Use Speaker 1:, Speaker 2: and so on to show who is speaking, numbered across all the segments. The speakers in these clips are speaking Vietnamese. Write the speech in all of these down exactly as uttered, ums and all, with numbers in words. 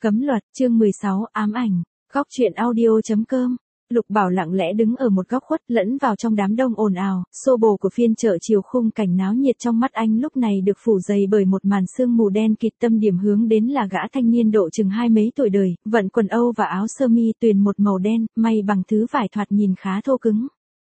Speaker 1: Cấm luật, chương mười sáu, ám ảnh, góc truyện audio.com. Lục Bảo lặng lẽ đứng ở một góc khuất lẫn vào trong đám đông ồn ào, xô bồ của phiên chợ chiều khung cảnh náo nhiệt trong mắt anh lúc này được phủ dày bởi một màn sương mù đen kịt, tâm điểm hướng đến là gã thanh niên độ chừng hai mấy tuổi đời, vận quần Âu và áo sơ mi tuyền một màu đen, may bằng thứ vải thoạt nhìn khá thô cứng.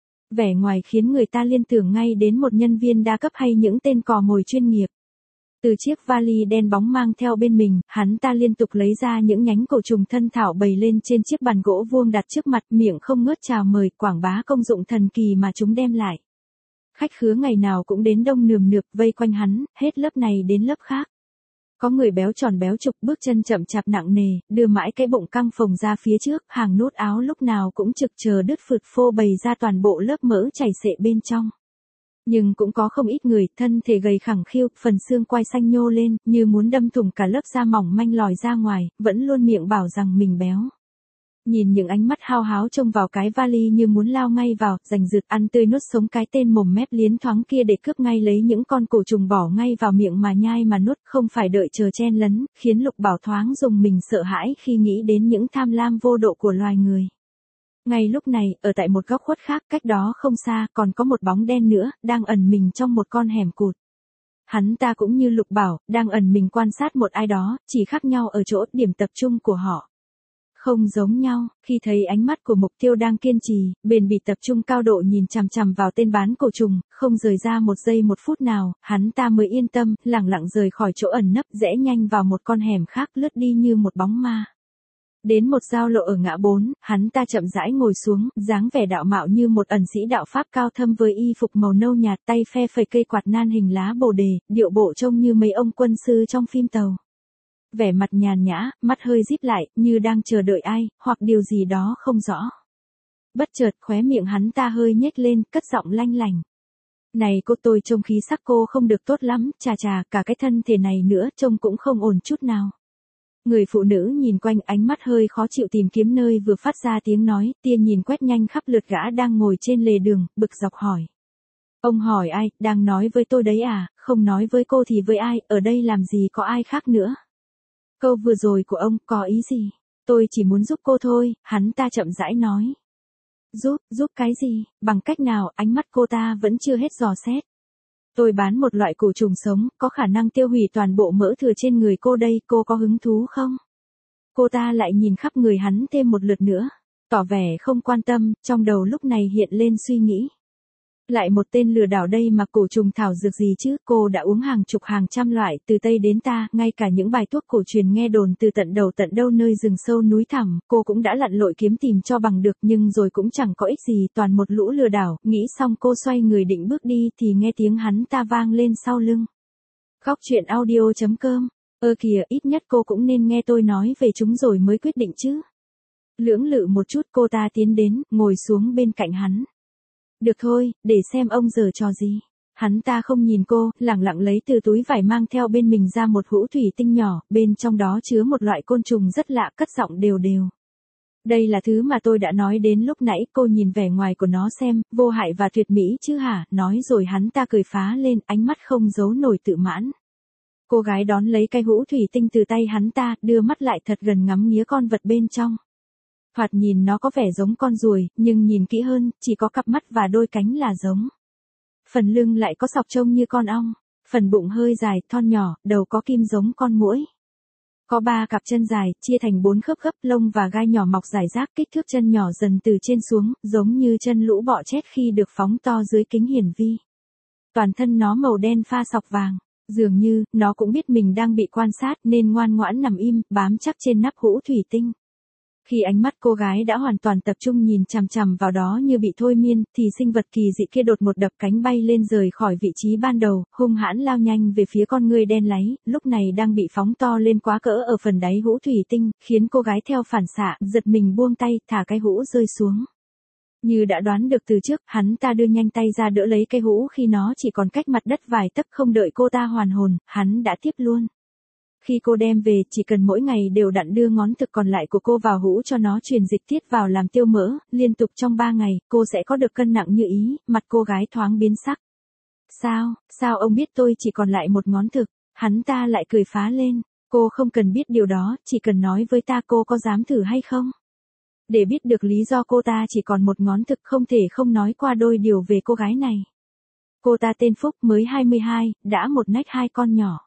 Speaker 1: Vẻ ngoài khiến người ta liên tưởng ngay đến một nhân viên đa cấp hay những tên cò mồi chuyên nghiệp. Từ chiếc vali đen bóng mang theo bên mình, hắn ta liên tục lấy ra những nhánh cổ trùng thân thảo bày lên trên chiếc bàn gỗ vuông đặt trước mặt, miệng không ngớt chào mời, quảng bá công dụng thần kỳ mà chúng đem lại. Khách khứa ngày nào cũng đến đông nườm nượp vây quanh hắn, hết lớp này đến lớp khác. Có người béo tròn béo trục, bước chân chậm chạp nặng nề, đưa mãi cái bụng căng phồng ra phía trước, hàng nút áo lúc nào cũng trực chờ đứt phượt phô bày ra toàn bộ lớp mỡ chảy xệ bên trong. Nhưng cũng có không ít người, thân thể gầy khẳng khiu, phần xương quai xanh nhô lên, như muốn đâm thủng cả lớp da mỏng manh lòi ra ngoài, vẫn luôn miệng bảo rằng mình béo. Nhìn những ánh mắt hao háo trông vào cái vali như muốn lao ngay vào, giành giật ăn tươi nuốt sống cái tên mồm mép liến thoáng kia để cướp ngay lấy những con cổ trùng bỏ ngay vào miệng mà nhai mà nuốt, không phải đợi chờ chen lấn, khiến Lục Bảo thoáng dùng mình sợ hãi khi nghĩ đến những tham lam vô độ của loài người. Ngay lúc này, ở tại một góc khuất khác, cách đó không xa, còn có một bóng đen nữa, đang ẩn mình trong một con hẻm cụt. Hắn ta cũng như Lục Bảo, đang ẩn mình quan sát một ai đó, chỉ khác nhau ở chỗ điểm tập trung của họ. Không giống nhau, khi thấy ánh mắt của mục tiêu đang kiên trì, bền bỉ tập trung cao độ nhìn chằm chằm vào tên bán cổ trùng, không rời ra một giây một phút nào, hắn ta mới yên tâm, lẳng lặng rời khỏi chỗ ẩn nấp, rẽ nhanh vào một con hẻm khác, lướt đi như một bóng ma. Đến một giao lộ ở ngã bốn, hắn ta chậm rãi ngồi xuống, dáng vẻ đạo mạo như một ẩn sĩ đạo pháp cao thâm với y phục màu nâu nhạt, tay phe phẩy cây quạt nan hình lá bồ đề, điệu bộ trông như mấy ông quân sư trong phim tàu. Vẻ mặt nhàn nhã, mắt hơi díp lại, như đang chờ đợi ai, hoặc điều gì đó không rõ. Bất chợt khóe miệng hắn ta hơi nhếch lên, cất giọng lanh lành. Này cô, tôi trông khí sắc cô không được tốt lắm, chà chà, cả cái thân thể này nữa trông cũng không ổn chút nào. Người phụ nữ nhìn quanh, ánh mắt hơi khó chịu tìm kiếm nơi vừa phát ra tiếng nói, tia nhìn quét nhanh khắp lượt gã đang ngồi trên lề đường, bực dọc hỏi. Ông hỏi ai, đang nói với tôi đấy à, không nói với cô thì với ai, ở đây làm gì có ai khác nữa. Câu vừa rồi của ông có ý gì? Tôi chỉ muốn giúp cô thôi, hắn ta chậm rãi nói. Giúp, giúp cái gì, bằng cách nào, ánh mắt cô ta vẫn chưa hết dò xét. Tôi bán một loại cổ trùng sống, có khả năng tiêu hủy toàn bộ mỡ thừa trên người cô đây, cô có hứng thú không? Cô ta lại nhìn khắp người hắn thêm một lượt nữa, tỏ vẻ không quan tâm, trong đầu lúc này hiện lên suy nghĩ. Lại một tên lừa đảo đây mà, cổ trùng thảo dược gì chứ, cô đã uống hàng chục hàng trăm loại, từ Tây đến ta, ngay cả những bài thuốc cổ truyền nghe đồn từ tận đầu tận đâu nơi rừng sâu núi thẳm, cô cũng đã lặn lội kiếm tìm cho bằng được, nhưng rồi cũng chẳng có ích gì, toàn một lũ lừa đảo. Nghĩ xong cô xoay người định bước đi thì nghe tiếng hắn ta vang lên sau lưng. Góc truyện audio.com. Ơ kìa, ít nhất cô cũng nên nghe tôi nói về chúng rồi mới quyết định chứ. Lưỡng lự một chút, cô ta tiến đến, ngồi xuống bên cạnh hắn. Được thôi, để xem ông giở trò gì. Hắn ta không nhìn cô, lẳng lặng lấy từ túi vải mang theo bên mình ra một hũ thủy tinh nhỏ, bên trong đó chứa một loại côn trùng rất lạ, cất giọng đều đều. Đây là thứ mà tôi đã nói đến lúc nãy, cô nhìn vẻ ngoài của nó xem, vô hại và tuyệt mỹ chứ hả, nói rồi hắn ta cười phá lên, ánh mắt không giấu nổi tự mãn. Cô gái đón lấy cái hũ thủy tinh từ tay hắn ta, đưa mắt lại thật gần ngắm nghía con vật bên trong. Thoạt nhìn nó có vẻ giống con ruồi, nhưng nhìn kỹ hơn, chỉ có cặp mắt và đôi cánh là giống. Phần lưng lại có sọc trông như con ong, phần bụng hơi dài, thon nhỏ, đầu có kim giống con muỗi. Có ba cặp chân dài, chia thành bốn khớp gấp, lông và gai nhỏ mọc rải rác, kích thước chân nhỏ dần từ trên xuống, giống như chân lũ bọ chét khi được phóng to dưới kính hiển vi. Toàn thân nó màu đen pha sọc vàng. Dường như, nó cũng biết mình đang bị quan sát nên ngoan ngoãn nằm im, bám chắc trên nắp hũ thủy tinh. Khi ánh mắt cô gái đã hoàn toàn tập trung nhìn chằm chằm vào đó như bị thôi miên, thì sinh vật kỳ dị kia đột một đập cánh bay lên rời khỏi vị trí ban đầu, hung hãn lao nhanh về phía con người đen láy, lúc này đang bị phóng to lên quá cỡ ở phần đáy hũ thủy tinh, khiến cô gái theo phản xạ, giật mình buông tay, thả cái hũ rơi xuống. Như đã đoán được từ trước, hắn ta đưa nhanh tay ra đỡ lấy cái hũ khi nó chỉ còn cách mặt đất vài tấc, không đợi cô ta hoàn hồn, hắn đã tiếp luôn. Khi cô đem về, chỉ cần mỗi ngày đều đặn đưa ngón thực còn lại của cô vào hũ cho nó truyền dịch tiết vào làm tiêu mỡ, liên tục trong ba ngày, cô sẽ có được cân nặng như ý, mặt cô gái thoáng biến sắc. Sao, sao ông biết tôi chỉ còn lại một ngón thực? Hắn ta lại cười phá lên. Cô không cần biết điều đó, chỉ cần nói với ta cô có dám thử hay không. Để biết được lý do cô ta chỉ còn một ngón thực không thể không nói qua đôi điều về cô gái này. Cô ta tên Phúc, mới hai mươi hai, đã một nách hai con nhỏ.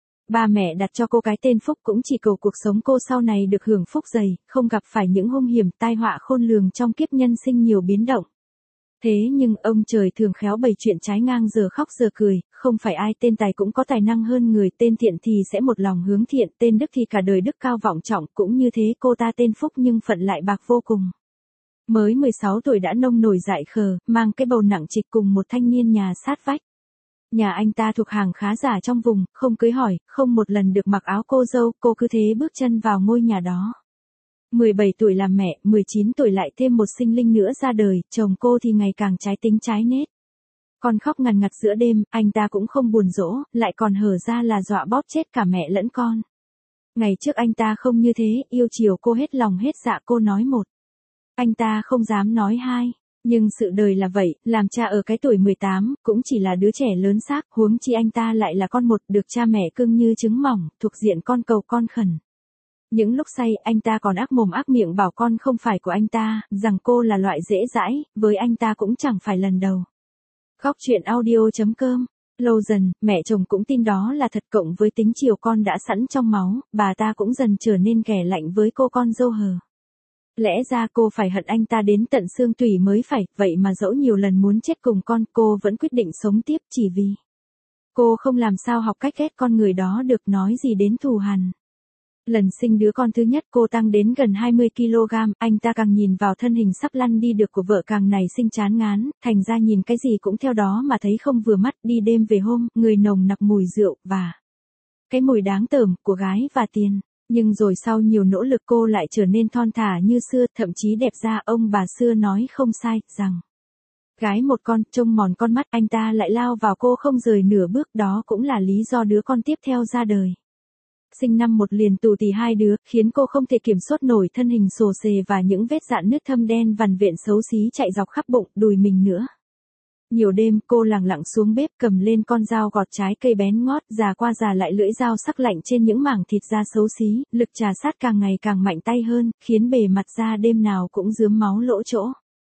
Speaker 1: Ba mẹ đặt cho cô cái tên Phúc cũng chỉ cầu cuộc sống cô sau này được hưởng phúc dày, không gặp phải những hung hiểm tai họa khôn lường trong kiếp nhân sinh nhiều biến động. Thế nhưng ông trời thường khéo bày chuyện trái ngang giờ khóc giờ cười, không phải ai tên tài cũng có tài năng hơn người, tên thiện thì sẽ một lòng hướng thiện, tên đức thì cả đời đức cao vọng trọng, cũng như thế cô ta tên Phúc nhưng phận lại bạc vô cùng. Mới mười sáu tuổi đã nông nổi dại khờ, mang cái bầu nặng trịch cùng một thanh niên nhà sát vách. Nhà anh ta thuộc hàng khá giả trong vùng, không cưới hỏi, không một lần được mặc áo cô dâu, cô cứ thế bước chân vào ngôi nhà đó. mười bảy tuổi làm mẹ, mười chín tuổi lại thêm một sinh linh nữa ra đời, chồng cô thì ngày càng trái tính trái nết. Con khóc ngằn ngặt giữa đêm, anh ta cũng không buồn dỗ, lại còn hở ra là dọa bóp chết cả mẹ lẫn con. Ngày trước anh ta không như thế, yêu chiều cô hết lòng hết dạ, cô nói một. Anh ta không dám nói hai. Nhưng sự đời là vậy, làm cha ở cái tuổi mười tám, cũng chỉ là đứa trẻ lớn xác, huống chi anh ta lại là con một, được cha mẹ cưng như trứng mỏng, thuộc diện con cầu con khẩn. Những lúc say, anh ta còn ác mồm ác miệng bảo con không phải của anh ta, rằng cô là loại dễ dãi, với anh ta cũng chẳng phải lần đầu. Góc truyện audio.com. Lâu dần, mẹ chồng cũng tin đó là thật, cộng với tính chiều con đã sẵn trong máu, bà ta cũng dần trở nên ghẻ lạnh với cô con dâu hờ. Lẽ ra cô phải hận anh ta đến tận xương tủy mới phải, vậy mà dẫu nhiều lần muốn chết cùng con, cô vẫn quyết định sống tiếp chỉ vì cô không làm sao học cách ghét con người đó được, nói gì đến thù hằn. Lần sinh đứa con thứ nhất cô tăng đến gần hai mươi ki lô gam, anh ta càng nhìn vào thân hình sắp lăn đi được của vợ càng nảy sinh chán ngán, thành ra nhìn cái gì cũng theo đó mà thấy không vừa mắt, đi đêm về hôm, người nồng nặc mùi rượu, và cái mùi đáng tởm của gái và tiền. Nhưng rồi sau nhiều nỗ lực cô lại trở nên thon thả như xưa, thậm chí đẹp da, ông bà xưa nói không sai, rằng gái một con, trông mòn con mắt, anh ta lại lao vào cô không rời nửa bước, đó cũng là lý do đứa con tiếp theo ra đời. Sinh năm một liền tù tì hai đứa, khiến cô không thể kiểm soát nổi thân hình xồ xề và những vết dạn nứt thâm đen vằn vện xấu xí chạy dọc khắp bụng, đùi mình nữa. Nhiều đêm, cô lẳng lặng xuống bếp cầm lên con dao gọt trái cây bén ngót, già qua già lại lưỡi dao sắc lạnh trên những mảng thịt da xấu xí, lực trà sát càng ngày càng mạnh tay hơn, khiến bề mặt da đêm nào cũng rướm máu lỗ chỗ.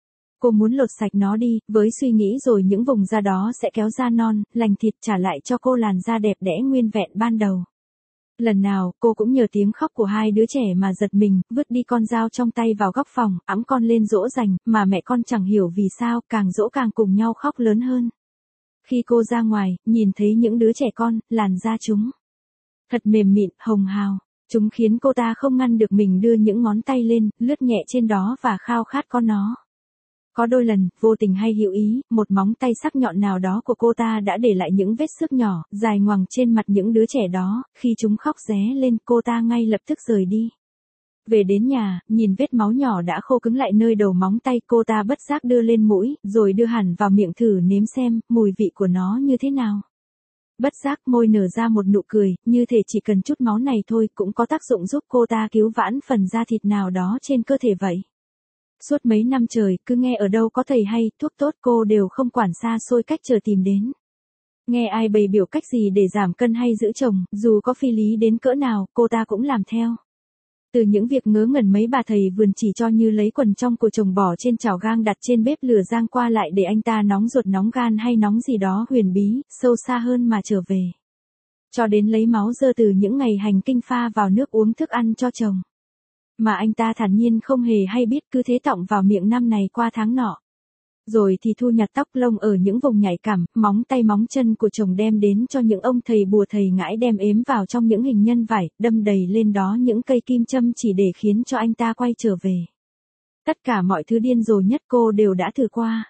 Speaker 1: Cô muốn lột sạch nó đi, với suy nghĩ rồi những vùng da đó sẽ kéo da non, lành thịt trả lại cho cô làn da đẹp đẽ nguyên vẹn ban đầu. Lần nào, cô cũng nhờ tiếng khóc của hai đứa trẻ mà giật mình, vứt đi con dao trong tay vào góc phòng, ẵm con lên dỗ dành, mà mẹ con chẳng hiểu vì sao, càng dỗ càng cùng nhau khóc lớn hơn. Khi cô ra ngoài, nhìn thấy những đứa trẻ con, làn da chúng thật mềm mịn, hồng hào. Chúng khiến cô ta không ngăn được mình đưa những ngón tay lên, lướt nhẹ trên đó và khao khát con nó. Có đôi lần, vô tình hay hữu ý, một móng tay sắc nhọn nào đó của cô ta đã để lại những vết xước nhỏ, dài ngoằng trên mặt những đứa trẻ đó, khi chúng khóc ré lên, cô ta ngay lập tức rời đi. Về đến nhà, nhìn vết máu nhỏ đã khô cứng lại nơi đầu móng tay, cô ta bất giác đưa lên mũi, rồi đưa hẳn vào miệng thử nếm xem, mùi vị của nó như thế nào. Bất giác môi nở ra một nụ cười, như thể chỉ cần chút máu này thôi cũng có tác dụng giúp cô ta cứu vãn phần da thịt nào đó trên cơ thể vậy. Suốt mấy năm trời, cứ nghe ở đâu có thầy hay, thuốc tốt cô đều không quản xa xôi cách chờ tìm đến. Nghe ai bày biểu cách gì để giảm cân hay giữ chồng, dù có phi lý đến cỡ nào, cô ta cũng làm theo. Từ những việc ngớ ngẩn mấy bà thầy vườn chỉ cho như lấy quần trong của chồng bỏ trên chảo gang đặt trên bếp lửa rang qua lại để anh ta nóng ruột nóng gan hay nóng gì đó huyền bí, sâu xa hơn mà trở về. Cho đến lấy máu dơ từ những ngày hành kinh pha vào nước uống thức ăn cho chồng. Mà anh ta thản nhiên không hề hay biết, cứ thế tọng vào miệng năm này qua tháng nọ. Rồi thì thu nhặt tóc lông ở những vùng nhạy cảm, móng tay móng chân của chồng đem đến cho những ông thầy bùa thầy ngãi đem ếm vào trong những hình nhân vải, đâm đầy lên đó những cây kim châm chỉ để khiến cho anh ta quay trở về. Tất cả mọi thứ điên rồ nhất cô đều đã thử qua.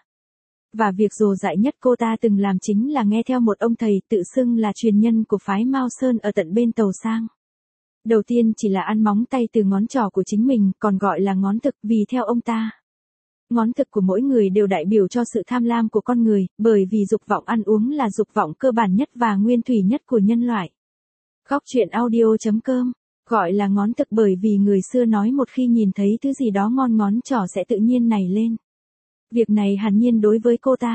Speaker 1: Và việc rồ dại nhất cô ta từng làm chính là nghe theo một ông thầy tự xưng là truyền nhân của phái Mao Sơn ở tận bên Tàu Sang. Đầu tiên chỉ là ăn móng tay từ ngón trỏ của chính mình, còn gọi là ngón thực, vì theo ông ta, ngón thực của mỗi người đều đại biểu cho sự tham lam của con người, bởi vì dục vọng ăn uống là dục vọng cơ bản nhất và nguyên thủy nhất của nhân loại. Góc truyện audio.com. Gọi là ngón thực bởi vì người xưa nói một khi nhìn thấy thứ gì đó ngon ngón trỏ sẽ tự nhiên nảy lên. Việc này hẳn nhiên đối với cô ta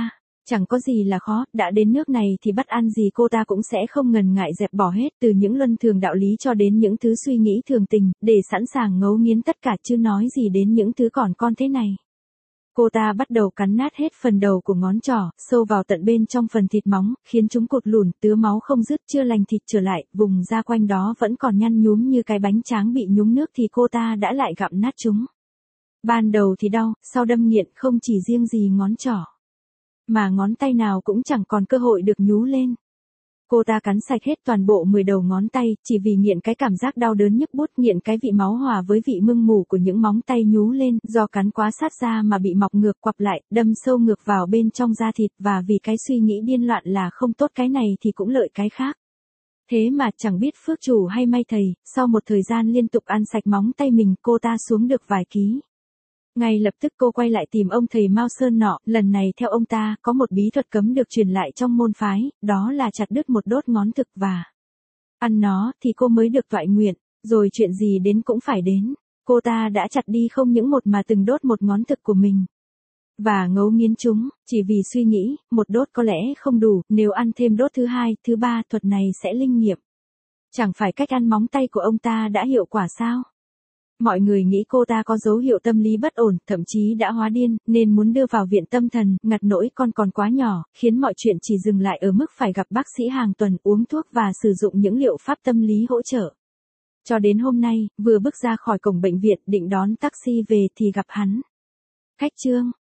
Speaker 1: Chẳng có gì là khó, đã đến nước này thì bắt ăn gì cô ta cũng sẽ không ngần ngại dẹp bỏ hết, từ những luân thường đạo lý cho đến những thứ suy nghĩ thường tình, để sẵn sàng ngấu nghiến tất cả, chứ nói gì đến những thứ còn con thế này. Cô ta bắt đầu cắn nát hết phần đầu của ngón trỏ, sâu vào tận bên trong phần thịt móng, khiến chúng cụt lùn, tứa máu không dứt, chưa lành thịt trở lại, vùng da quanh đó vẫn còn nhăn nhúm như cái bánh tráng bị nhúng nước thì cô ta đã lại gặm nát chúng. Ban đầu thì đau, sau đâm nghiện không chỉ riêng gì ngón trỏ, mà ngón tay nào cũng chẳng còn cơ hội được nhú lên. Cô ta cắn sạch hết toàn bộ mười đầu ngón tay, chỉ vì nghiện cái cảm giác đau đớn nhức buốt, nghiện cái vị máu hòa với vị mưng mủ của những móng tay nhú lên, do cắn quá sát da mà bị mọc ngược quặp lại, đâm sâu ngược vào bên trong da thịt, và vì cái suy nghĩ điên loạn là không tốt cái này thì cũng lợi cái khác. Thế mà chẳng biết phước chủ hay may thầy, sau một thời gian liên tục ăn sạch móng tay mình, cô ta xuống được vài ký. Ngay lập tức cô quay lại tìm ông thầy Mao Sơn nọ, lần này theo ông ta, có một bí thuật cấm được truyền lại trong môn phái, đó là chặt đứt một đốt ngón thực và ăn nó thì cô mới được toại nguyện, rồi chuyện gì đến cũng phải đến. Cô ta đã chặt đi không những một mà từng đốt một ngón thực của mình. Và ngấu nghiến chúng, chỉ vì suy nghĩ, một đốt có lẽ không đủ, nếu ăn thêm đốt thứ hai, thứ ba, thuật này sẽ linh nghiệm. Chẳng phải cách ăn móng tay của ông ta đã hiệu quả sao? Mọi người nghĩ cô ta có dấu hiệu tâm lý bất ổn, thậm chí đã hóa điên, nên muốn đưa vào viện tâm thần, ngặt nỗi con còn quá nhỏ, khiến mọi chuyện chỉ dừng lại ở mức phải gặp bác sĩ hàng tuần, uống thuốc và sử dụng những liệu pháp tâm lý hỗ trợ. Cho đến hôm nay, vừa bước ra khỏi cổng bệnh viện định đón taxi về thì gặp hắn. Khách Trương,